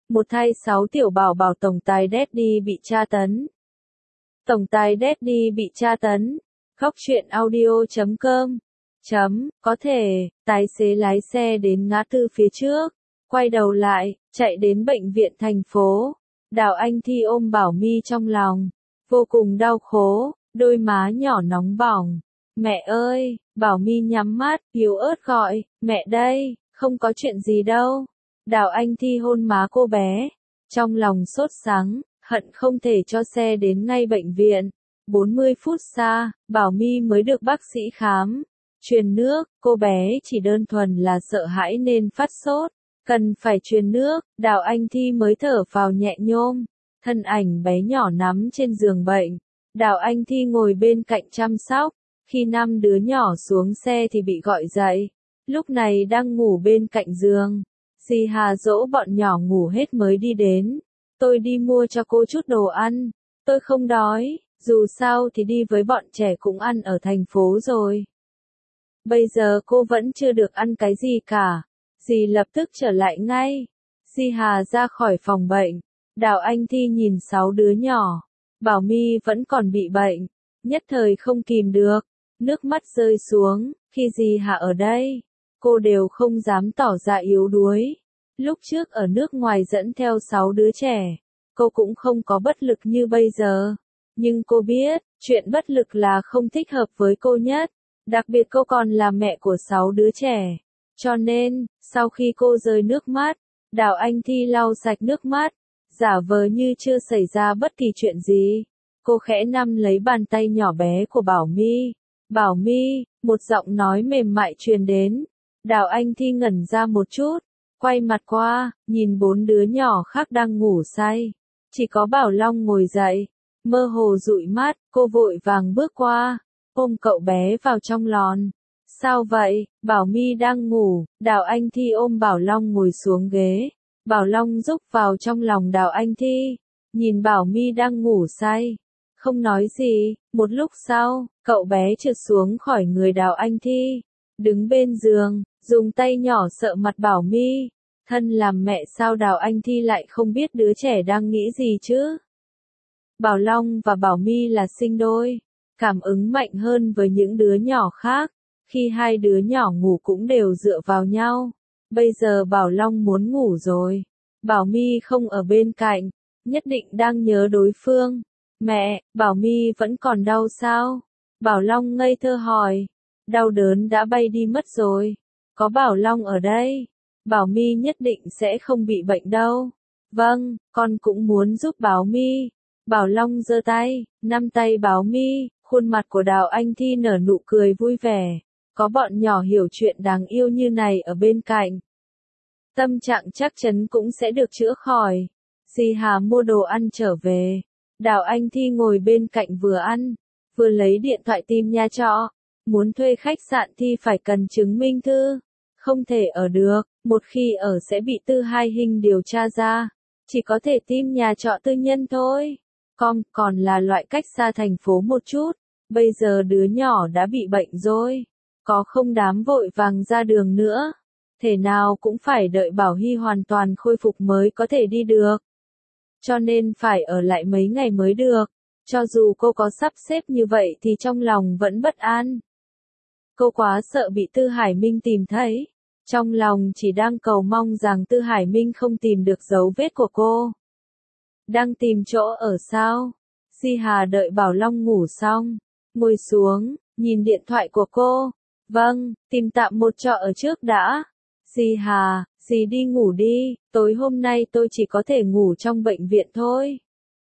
Một thay 6 tiểu bảo bảo tổng tài Daddy bị tra tấn. Tổng tài Daddy bị tra tấn. Khóc chuyện audio.com. Có thể, tài xế lái xe đến ngã tư phía trước, quay đầu lại, chạy đến bệnh viện thành phố. Đào Anh Thi ôm Bảo My trong lòng, vô cùng đau khổ, đôi má nhỏ nóng bỏng. Mẹ ơi, Bảo My nhắm mắt, yếu ớt gọi, mẹ đây, không có chuyện gì đâu. Đào Anh Thi hôn má cô bé, trong lòng sốt sắng, hận không thể cho xe đến ngay bệnh viện. 40 phút xa, Bảo My mới được bác sĩ khám. Truyền nước, cô bé chỉ đơn thuần là sợ hãi nên phát sốt. Cần phải truyền nước, Đào Anh Thi mới thở phào nhẹ nhõm. Thân ảnh bé nhỏ nắm trên giường bệnh. Đào Anh Thi ngồi bên cạnh chăm sóc. Khi 5 đứa nhỏ xuống xe thì bị gọi dậy. Lúc này đang ngủ bên cạnh giường. Dì Hà dỗ bọn nhỏ ngủ hết mới đi đến. Tôi đi mua cho cô chút đồ ăn. Tôi không đói, dù sao thì đi với bọn trẻ cũng ăn ở thành phố rồi. Bây giờ cô vẫn chưa được ăn cái gì cả. Dì lập tức trở lại ngay. Dì Hà ra khỏi phòng bệnh. Đào Anh Thi nhìn 6 đứa nhỏ. Bảo My vẫn còn bị bệnh. Nhất thời không kìm được. Nước mắt rơi xuống. Khi dì Hà ở đây, cô đều không dám tỏ ra yếu đuối. Lúc trước ở nước ngoài dẫn theo 6 đứa trẻ, cô cũng không có bất lực như bây giờ. Nhưng cô biết, chuyện bất lực là không thích hợp với cô nhất. Đặc biệt cô còn là mẹ của 6 đứa trẻ. Cho nên, sau khi cô rơi nước mắt, Đào Anh Thi lau sạch nước mắt, giả vờ như chưa xảy ra bất kỳ chuyện gì. Cô khẽ nắm lấy bàn tay nhỏ bé của Bảo My. Bảo My, một giọng nói mềm mại truyền đến. Đào Anh Thi ngẩn ra một chút, quay mặt qua, nhìn 4 đứa nhỏ khác đang ngủ say. Chỉ có Bảo Long ngồi dậy, mơ hồ dụi mắt, cô vội vàng bước qua, ôm cậu bé vào trong lon. Sao vậy? Bảo My đang ngủ. Đào Anh Thi ôm Bảo Long ngồi xuống ghế. Bảo Long rúc vào trong lòng Đào Anh Thi, nhìn Bảo My đang ngủ say, không nói gì. Một lúc sau, cậu bé trượt xuống khỏi người Đào Anh Thi, đứng bên giường, dùng tay nhỏ sợ mặt Bảo My. Thân làm mẹ sao Đào Anh Thi lại không biết đứa trẻ đang nghĩ gì chứ? Bảo Long và Bảo My là sinh đôi, cảm ứng mạnh hơn với những đứa nhỏ khác. Khi hai đứa nhỏ ngủ cũng đều dựa vào nhau. Bây giờ Bảo Long muốn ngủ rồi. Bảo My không ở bên cạnh, nhất định đang nhớ đối phương. Mẹ, Bảo My vẫn còn đau sao? Bảo Long ngây thơ hỏi. Đau đớn đã bay đi mất rồi. Có Bảo Long ở đây, Bảo My nhất định sẽ không bị bệnh đâu. Vâng, con cũng muốn giúp Bảo My. Bảo Long giơ tay, nắm tay Bảo My, khuôn mặt của Đào Anh Thi nở nụ cười vui vẻ. Có bọn nhỏ hiểu chuyện đáng yêu như này ở bên cạnh, tâm trạng chắc chắn cũng sẽ được chữa khỏi. Dì Hà mua đồ ăn trở về. Đào Anh Thi ngồi bên cạnh vừa ăn, vừa lấy điện thoại tìm nhà trọ. Muốn thuê khách sạn thì phải cần chứng minh thư. Không thể ở được, một khi ở sẽ bị Tư Hai Hình điều tra ra. Chỉ có thể tìm nhà trọ tư nhân thôi. Còn là loại cách xa thành phố một chút. Bây giờ đứa nhỏ đã bị bệnh rồi. Có không dám vội vàng ra đường nữa. Thể nào cũng phải đợi Bảo Hy hoàn toàn khôi phục mới có thể đi được. Cho nên phải ở lại mấy ngày mới được. Cho dù cô có sắp xếp như vậy thì trong lòng vẫn bất an. Cô quá sợ bị Tư Hải Minh tìm thấy. Trong lòng chỉ đang cầu mong rằng Tư Hải Minh không tìm được dấu vết của cô. Đang tìm chỗ ở sao? Di Hà đợi Bảo Long ngủ xong, ngồi xuống, nhìn điện thoại của cô. Vâng, tìm tạm một trọ ở trước đã. Di Hà, dì đi ngủ đi, tối hôm nay tôi chỉ có thể ngủ trong bệnh viện thôi.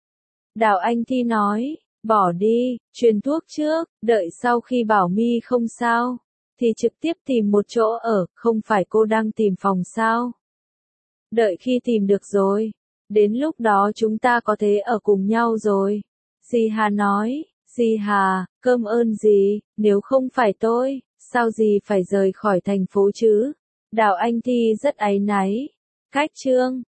Đào Anh Thi nói, bỏ đi, truyền thuốc trước, đợi sau khi Bảo My không sao, thì trực tiếp tìm một chỗ ở, không phải cô đang tìm phòng sao? Đợi khi tìm được rồi, đến lúc đó chúng ta có thể ở cùng nhau rồi. Dì Hà nói, dì Hà, cơm ơn dì, nếu không phải tôi, sao dì phải rời khỏi thành phố chứ? Đào Anh Thi rất áy náy. Cách chương